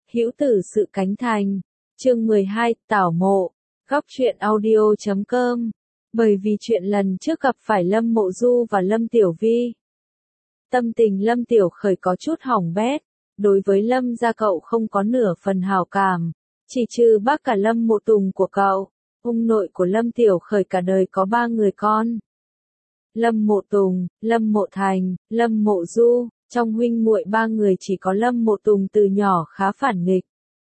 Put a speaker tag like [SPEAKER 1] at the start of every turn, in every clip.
[SPEAKER 1] Hữu tử sự cánh thành. Chương 12, tảo mộ. Góc truyện audio.com. Bởi vì chuyện lần trước gặp phải Lâm Mộ Du và Lâm Tiểu Vi, tâm tình Lâm Tiểu Khởi có chút hỏng bét. Đối với Lâm gia cậu không có nửa phần hảo cảm, chỉ trừ bác cả Lâm Mộ Tùng của cậu. Ông nội của Lâm Tiểu Khởi cả đời có 3 người con: Lâm Mộ Tùng, Lâm Mộ Thành, Lâm Mộ Du. Trong huynh muội 3 người chỉ có Lâm Mộ Tùng từ nhỏ khá phản nghịch.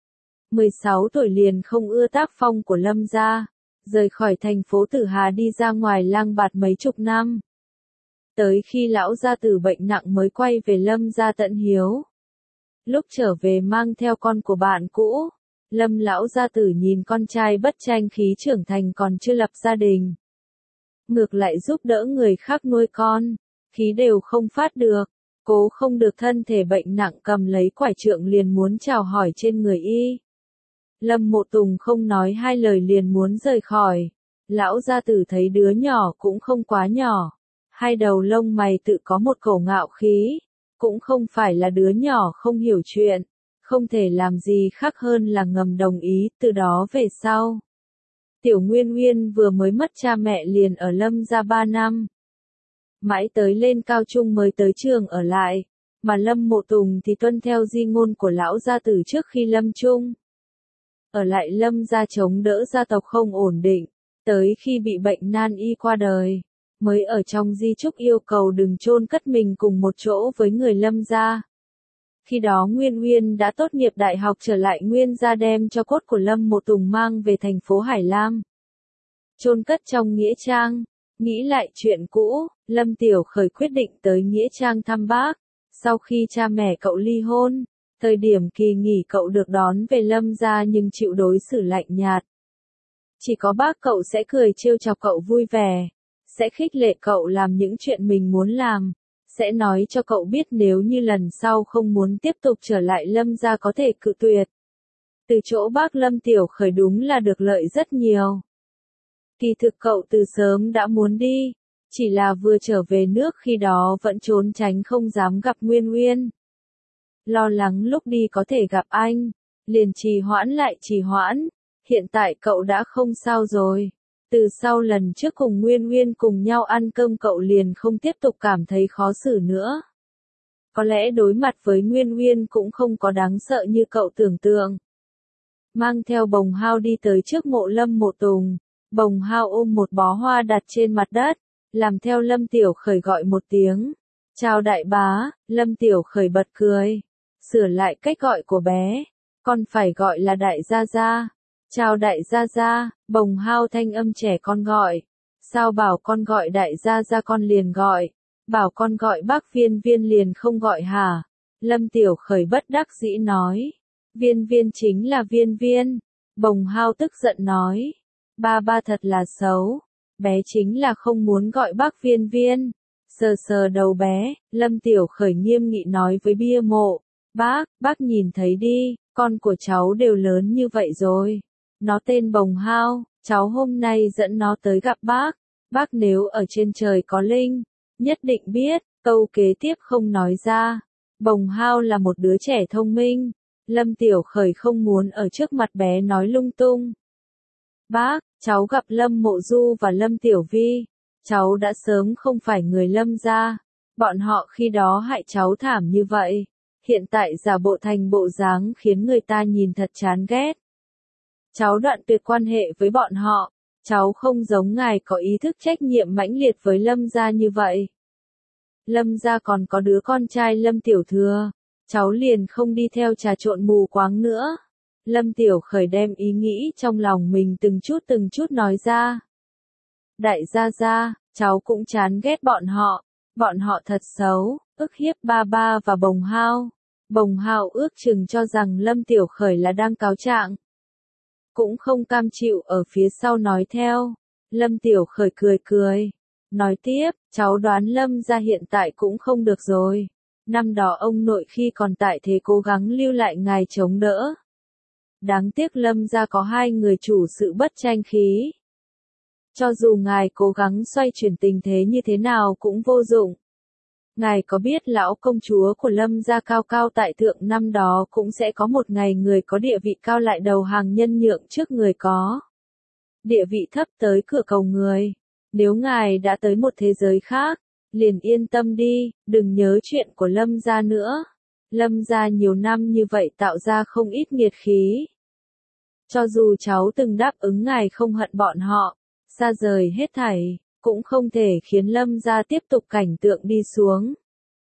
[SPEAKER 1] 16 tuổi liền không ưa tác phong của Lâm gia, rời khỏi thành phố Tử Hà đi ra ngoài lang bạt mấy chục năm. Tới khi lão gia tử bệnh nặng mới quay về Lâm gia tận hiếu. Lúc trở về mang theo con của bạn cũ, Lâm lão gia tử nhìn con trai bất tranh khí trưởng thành còn chưa lập gia đình, ngược lại giúp đỡ người khác nuôi con, khí đều không phát được. Cố không được thân thể bệnh nặng cầm lấy quải trượng liền muốn chào hỏi trên người y. Lâm Mộ Tùng không nói hai lời liền muốn rời khỏi. Lão gia tử thấy đứa nhỏ cũng không quá nhỏ, hai đầu lông mày tự có một cổ ngạo khí, cũng không phải là đứa nhỏ không hiểu chuyện, không thể làm gì khác hơn là ngầm đồng ý. Từ đó về sau, Tiểu Nguyên Nguyên vừa mới mất cha mẹ liền ở Lâm gia 3 năm. Mãi tới lên cao trung mới tới trường ở lại, mà Lâm Mộ Tùng thì tuân theo di ngôn của lão gia tử trước khi lâm chung. Ở lại Lâm gia chống đỡ gia tộc không ổn định, tới khi bị bệnh nan y qua đời, mới ở trong di chúc yêu cầu đừng chôn cất mình cùng một chỗ với người Lâm gia. Khi đó Nguyên Nguyên đã tốt nghiệp đại học trở lại Nguyên gia đem cho cốt của Lâm Mộ Tùng mang về thành phố Hải Lam, chôn cất trong nghĩa trang. Nghĩ lại chuyện cũ, Lâm Tiểu Khởi quyết định tới nghĩa trang thăm bác. Sau khi cha mẹ cậu ly hôn, thời điểm kỳ nghỉ cậu được đón về Lâm gia nhưng chịu đối xử lạnh nhạt. Chỉ có bác cậu sẽ cười trêu chọc cậu vui vẻ, sẽ khích lệ cậu làm những chuyện mình muốn làm, sẽ nói cho cậu biết nếu như lần sau không muốn tiếp tục trở lại Lâm gia có thể cự tuyệt. Từ chỗ bác Lâm Tiểu Khởi đúng là được lợi rất nhiều. Kỳ thực cậu từ sớm đã muốn đi, chỉ là vừa trở về nước khi đó vẫn trốn tránh không dám gặp Nguyên Nguyên. Lo lắng lúc đi có thể gặp anh, liền trì hoãn lại trì hoãn, hiện tại cậu đã không sao rồi. Từ sau lần trước cùng Nguyên Nguyên cùng nhau ăn cơm cậu liền không tiếp tục cảm thấy khó xử nữa. Có lẽ đối mặt với Nguyên Nguyên cũng không có đáng sợ như cậu tưởng tượng. Mang theo Bồng Hao đi tới trước mộ Lâm Mộ Tùng. Bồng Hao ôm một bó hoa đặt trên mặt đất, làm theo Lâm Tiểu Khởi gọi một tiếng. Chào đại bá. Lâm Tiểu Khởi bật cười, sửa lại cách gọi của bé. Con phải gọi là đại gia gia. Chào đại gia gia. Bồng Hao thanh âm trẻ con gọi. Sao bảo con gọi đại gia gia con liền gọi, bảo con gọi bác Viên Viên liền không gọi hả? Lâm Tiểu Khởi bất đắc dĩ nói. Viên Viên chính là Viên Viên. Bồng Hao tức giận nói. Ba thật là xấu, bé chính là không muốn gọi bác Viên Viên. Sờ sờ đầu bé, Lâm Tiểu Khởi nghiêm nghị nói với bia mộ. Bác nhìn thấy đi, con của cháu đều lớn như vậy rồi. Nó tên Bồng Hao, cháu hôm nay dẫn nó tới gặp bác. Bác nếu ở trên trời có linh, nhất định biết. Câu kế tiếp không nói ra. Bồng Hao là một đứa trẻ thông minh. Lâm Tiểu Khởi không muốn ở trước mặt bé nói lung tung. Bác, cháu gặp Lâm Mộ Du và Lâm Tiểu Vi. Cháu đã sớm không phải người Lâm gia. Bọn họ khi đó hại cháu thảm như vậy. Hiện tại giả bộ thành bộ dáng khiến người ta nhìn thật chán ghét. Cháu đoạn tuyệt quan hệ với bọn họ. Cháu không giống ngài có ý thức trách nhiệm mãnh liệt với Lâm gia như vậy. Lâm gia còn có đứa con trai Lâm Tiểu Thừa. Cháu liền không đi theo trà trộn mù quáng nữa. Lâm Tiểu Khởi đem ý nghĩ trong lòng mình từng chút nói ra. Đại gia gia, cháu cũng chán ghét bọn họ thật xấu, ức hiếp ba và Bồng Hao. Bồng Hao ước chừng cho rằng Lâm Tiểu Khởi là đang cáo trạng, cũng không cam chịu ở phía sau nói theo. Lâm Tiểu Khởi cười, nói tiếp, cháu đoán Lâm gia hiện tại cũng không được rồi. Năm đó ông nội khi còn tại thế cố gắng lưu lại ngài chống đỡ. Đáng tiếc Lâm gia có 2 người chủ sự bất tranh khí. Cho dù ngài cố gắng xoay chuyển tình thế như thế nào cũng vô dụng. ngài có biết lão công chúa của Lâm gia cao cao tại thượng năm đó cũng sẽ có một ngày người có địa vị cao lại đầu hàng nhân nhượng trước người có địa vị thấp tới cửa cầu người. Nếu ngài đã tới một thế giới khác, liền yên tâm đi, đừng nhớ chuyện của Lâm gia nữa. Lâm gia nhiều năm như vậy tạo ra không ít nghiệt khí. Cho dù cháu từng đáp ứng ngài không hận bọn họ, xa rời hết thảy, cũng không thể khiến Lâm gia tiếp tục cảnh tượng đi xuống.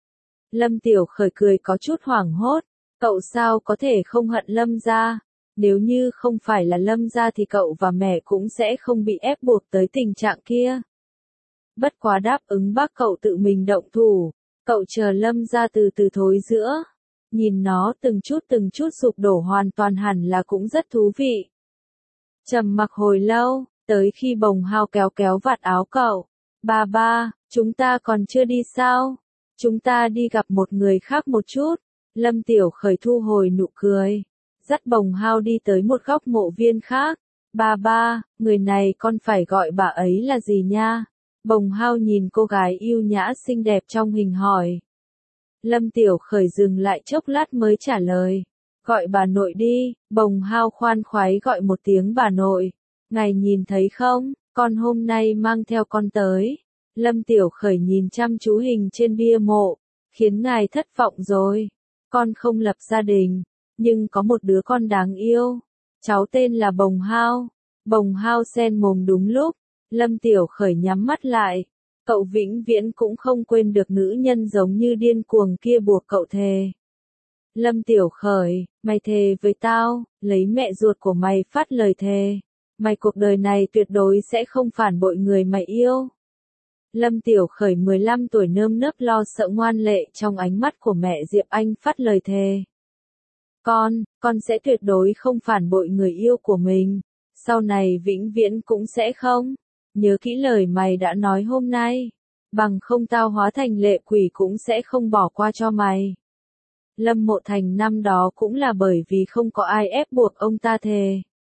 [SPEAKER 1] Lâm Tiểu Khởi cười có chút hoảng hốt, cậu sao có thể không hận Lâm gia? Nếu như không phải là Lâm gia thì cậu và mẹ cũng sẽ không bị ép buộc tới tình trạng kia. Bất quá đáp ứng bác cậu tự mình động thủ, cậu chờ Lâm gia từ từ thối giữa. Nhìn nó từng chút sụp đổ hoàn toàn hẳn là cũng rất thú vị. Trầm mặc hồi lâu, tới khi Bồng Hao kéo kéo vạt áo cậu. Ba, chúng ta còn chưa đi sao? Chúng ta đi gặp một người khác một chút. Lâm Tiểu Khởi thu hồi nụ cười, dắt Bồng Hao đi tới một góc mộ viên khác. Ba, người này con phải gọi bà ấy là gì nha? Bồng Hao nhìn cô gái yêu nhã xinh đẹp trong hình hỏi. Lâm Tiểu Khởi dừng lại chốc lát mới trả lời. Gọi bà nội đi. Bồng Hao khoan khoái gọi một tiếng bà nội. Ngài nhìn thấy không, con hôm nay mang theo con tới. Lâm Tiểu Khởi nhìn chăm chú hình trên bia mộ, khiến ngài thất vọng rồi. Con không lập gia đình, nhưng có một đứa con đáng yêu. Cháu tên là Bồng Hao. Bồng Hao sen mồm đúng lúc. Lâm Tiểu Khởi nhắm mắt lại. Cậu vĩnh viễn cũng không quên được nữ nhân giống như điên cuồng kia buộc cậu thề. Lâm Tiểu Khởi, mày thề với tao, lấy mẹ ruột của mày phát lời thề. Mày cuộc đời này tuyệt đối sẽ không phản bội người mày yêu. Lâm Tiểu Khởi 15 tuổi nơm nớp lo sợ ngoan lệ trong ánh mắt của mẹ Diệp Anh phát lời thề. Con sẽ tuyệt đối không phản bội người yêu của mình. Sau này vĩnh viễn cũng sẽ không. Nhớ kỹ lời mày đã nói hôm nay. Bằng không tao hóa thành lệ quỷ cũng sẽ không bỏ qua cho mày. Lâm Mộ Thành năm đó cũng là bởi vì không có ai ép buộc ông ta thề.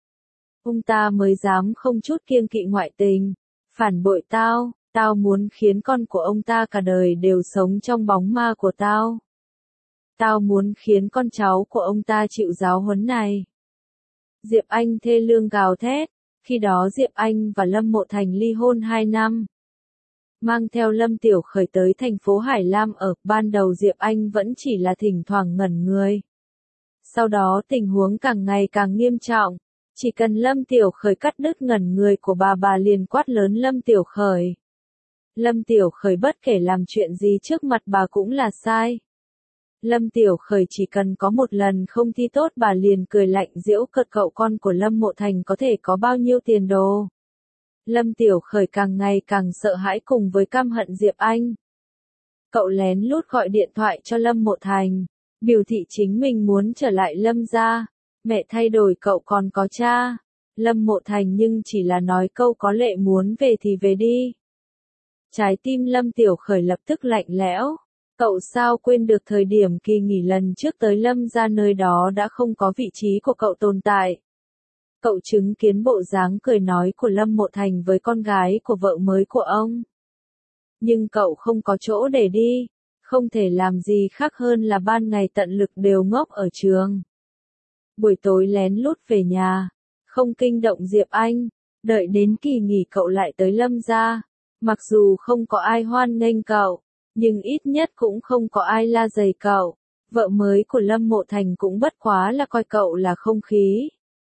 [SPEAKER 1] Ông ta mới dám không chút kiêng kỵ ngoại tình. Phản bội tao, tao muốn khiến con của ông ta cả đời đều sống trong bóng ma của tao. Tao muốn khiến con cháu của ông ta chịu giáo huấn này. Diệp Anh thê lương gào thét. Khi đó Diệp Anh và Lâm Mộ Thành ly hôn 2 năm. Mang theo Lâm Tiểu Khởi tới thành phố Hải Lam ở, ban đầu Diệp Anh vẫn chỉ là thỉnh thoảng ngẩn người. Sau đó tình huống càng ngày càng nghiêm trọng. Chỉ cần Lâm Tiểu Khởi cắt đứt ngẩn người của bà liền quát lớn Lâm Tiểu Khởi. Lâm Tiểu Khởi bất kể làm chuyện gì trước mặt bà cũng là sai. Lâm Tiểu Khởi chỉ cần có một lần không thi tốt bà liền cười lạnh giễu cợt cậu con của Lâm Mộ Thành có thể có bao nhiêu tiền đồ. Lâm Tiểu Khởi càng ngày càng sợ hãi cùng với căm hận Diệp Anh. Cậu lén lút gọi điện thoại cho Lâm Mộ Thành, biểu thị chính mình muốn trở lại Lâm gia. Mẹ thay đổi cậu còn có cha. Lâm Mộ Thành nhưng chỉ là nói câu có lệ muốn về thì về đi. Trái tim Lâm Tiểu Khởi lập tức lạnh lẽo. Cậu sao quên được thời điểm kỳ nghỉ lần trước tới Lâm gia nơi đó đã không có vị trí của cậu tồn tại. Cậu chứng kiến bộ dáng cười nói của Lâm Mộ Thành với con gái của vợ mới của ông. Nhưng cậu không có chỗ để đi, không thể làm gì khác hơn là ban ngày tận lực đều ngốc ở trường. Buổi tối lén lút về nhà, không kinh động Diệp Anh, đợi đến kỳ nghỉ cậu lại tới Lâm gia. Mặc dù không có ai hoan nghênh cậu, nhưng ít nhất cũng không có ai la giày cậu. Vợ mới của Lâm Mộ Thành cũng bất quá là coi cậu là không khí.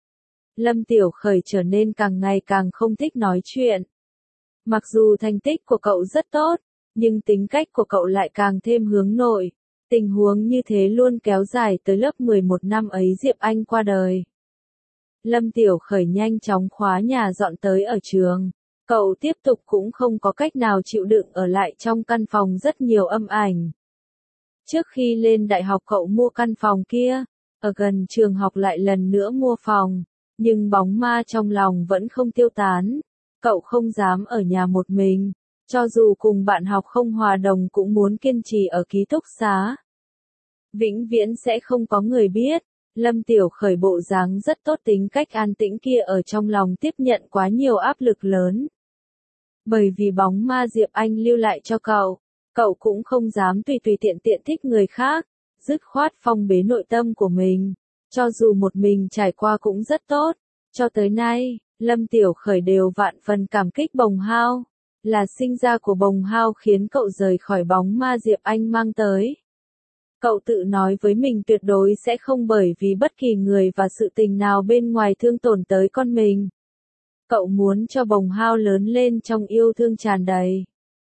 [SPEAKER 1] Lâm Tiểu Khởi trở nên càng ngày càng không thích nói chuyện. Mặc dù thành tích của cậu rất tốt, nhưng tính cách của cậu lại càng thêm hướng nội. Tình huống như thế luôn kéo dài tới lớp 11 năm ấy Diệp Anh qua đời. Lâm Tiểu Khởi nhanh chóng khóa nhà dọn tới ở trường. Cậu tiếp tục cũng không có cách nào chịu đựng ở lại trong căn phòng rất nhiều âm ảnh. Trước khi lên đại học cậu mua căn phòng kia, ở gần trường học lại lần nữa mua phòng, nhưng bóng ma trong lòng vẫn không tiêu tán. Cậu không dám ở nhà một mình, cho dù cùng bạn học không hòa đồng cũng muốn kiên trì ở ký túc xá. Vĩnh viễn sẽ không có người biết, Lâm Tiểu Khởi bộ dáng rất tốt tính cách an tĩnh kia ở trong lòng tiếp nhận quá nhiều áp lực lớn. Bởi vì bóng ma Diệp Anh lưu lại cho cậu Cậu cũng không dám tùy tùy tiện tiện thích người khác, dứt khoát phong bế nội tâm của mình. Cho dù một mình trải qua cũng rất tốt. Cho tới nay, Lâm Tiểu Khởi đều vạn phần cảm kích Bồng Hao. Là sinh ra của Bồng Hao khiến cậu rời khỏi bóng ma Diệp Anh mang tới. Cậu tự nói với mình tuyệt đối sẽ không bởi vì bất kỳ người và sự tình nào bên ngoài thương tổn tới con mình. Cậu muốn cho Bồng Hao lớn lên trong yêu thương tràn đầy.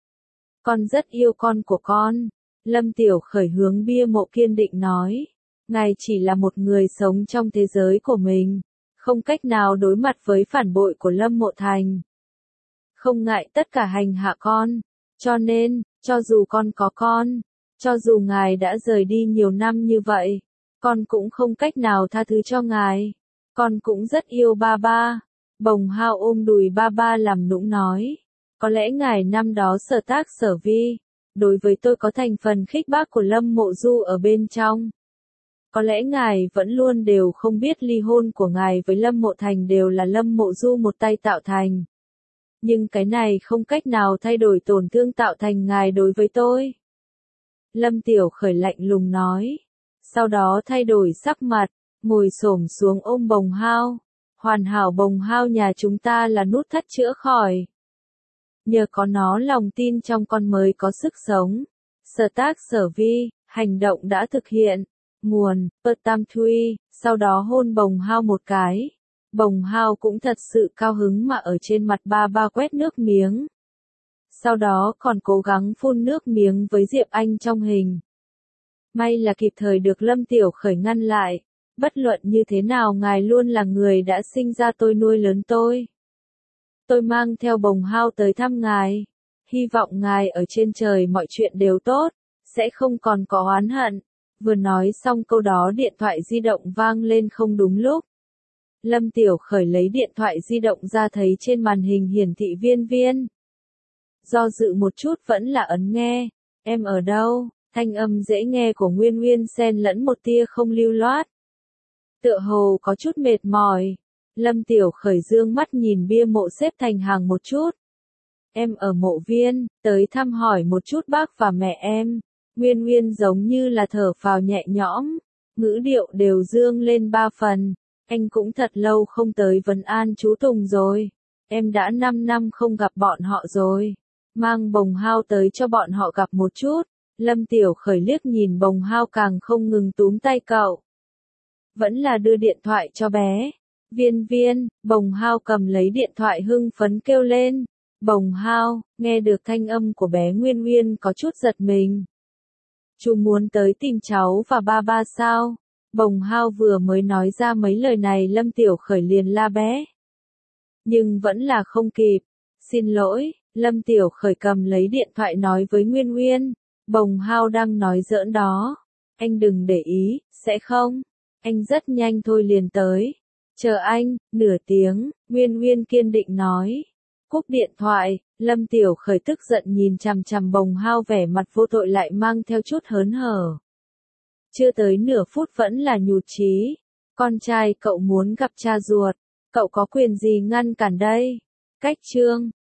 [SPEAKER 1] Con rất yêu con của con. Lâm Tiểu Khởi hướng bia mộ kiên định nói. Ngài chỉ là một người sống trong thế giới của mình, không cách nào đối mặt với phản bội của Lâm Mộ Thành. Không ngại tất cả hành hạ con, cho nên, cho dù con có con, cho dù ngài đã rời đi nhiều năm như vậy, con cũng không cách nào tha thứ cho ngài. Con cũng rất yêu ba ba. Bồng Hao ôm đùi ba ba làm nũng nói. Có lẽ ngài năm đó sở tác sở vi, đối với tôi có thành phần khích bác của Lâm Mộ Du ở bên trong. Có lẽ ngài vẫn luôn đều không biết ly hôn của ngài với Lâm Mộ Thành đều là Lâm Mộ Du một tay tạo thành. Nhưng cái này không cách nào thay đổi tổn thương tạo thành ngài đối với tôi. Lâm Tiểu Khởi lạnh lùng nói. Sau đó thay đổi sắc mặt, ngồi xổm xuống ôm Bồng Hao. Hoàn hảo Bồng Hao nhà chúng ta là nút thắt chữa khỏi. Nhờ có nó lòng tin trong con mới có sức sống. Sở tác sở vi, hành động đã thực hiện. Nguồn, Tam Thuy, sau đó hôn Bồng Hao một cái. Bồng Hao cũng thật sự cao hứng mà ở trên mặt ba ba quét nước miếng. Sau đó còn cố gắng phun nước miếng với Diệp Anh trong hình. May là kịp thời được Lâm Tiểu Khởi ngăn lại. Bất luận như thế nào ngài luôn là người đã sinh ra tôi nuôi lớn tôi. Tôi mang theo Bồng Hao tới thăm ngài. Hy vọng ngài ở trên trời mọi chuyện đều tốt, sẽ không còn có oán hận. Vừa nói xong câu đó điện thoại di động vang lên không đúng lúc. Lâm Tiểu Khởi lấy điện thoại di động ra thấy trên màn hình hiển thị Viên Viên. Do dự một chút vẫn là ấn nghe. Em ở đâu? Thanh âm dễ nghe của Nguyên Nguyên xen lẫn một tia không lưu loát. Tựa hồ có chút mệt mỏi. Lâm Tiểu Khởi dương mắt nhìn bia mộ xếp thành hàng một chút. Em ở mộ viên, tới thăm hỏi một chút bác và mẹ em. Nguyên Nguyên giống như là thở phào nhẹ nhõm, ngữ điệu đều dương lên 3 phần. Anh cũng thật lâu không tới vấn an chú Tùng rồi. Em đã 5 năm không gặp bọn họ rồi. Mang Bồng Hao tới cho bọn họ gặp một chút. Lâm Tiểu Khởi liếc nhìn Bồng Hao càng không ngừng túm tay cậu. Vẫn là đưa điện thoại cho bé. Viên Viên, Bồng Hao cầm lấy điện thoại hưng phấn kêu lên. Bồng Hao, nghe được thanh âm của bé Nguyên Nguyên có chút giật mình. Chú muốn tới tìm cháu và ba ba sao? Bồng Hao vừa mới nói ra mấy lời này Lâm Tiểu Khởi liền la bé. Nhưng vẫn là không kịp. Xin lỗi, Lâm Tiểu Khởi cầm lấy điện thoại nói với Nguyên Nguyên. Bồng Hao đang nói giỡn đó. Anh đừng để ý, sẽ không? Anh rất nhanh thôi liền tới. Chờ anh, nửa tiếng, Nguyên Nguyên kiên định nói. Cúp điện thoại, Lâm Tiểu Khởi tức giận nhìn chằm chằm Bồng Hao vẻ mặt vô tội lại mang theo chút hớn hở. Chưa tới nửa phút vẫn là nhụt chí. Con trai cậu muốn gặp cha ruột, cậu có quyền gì ngăn cản đây? Cách chương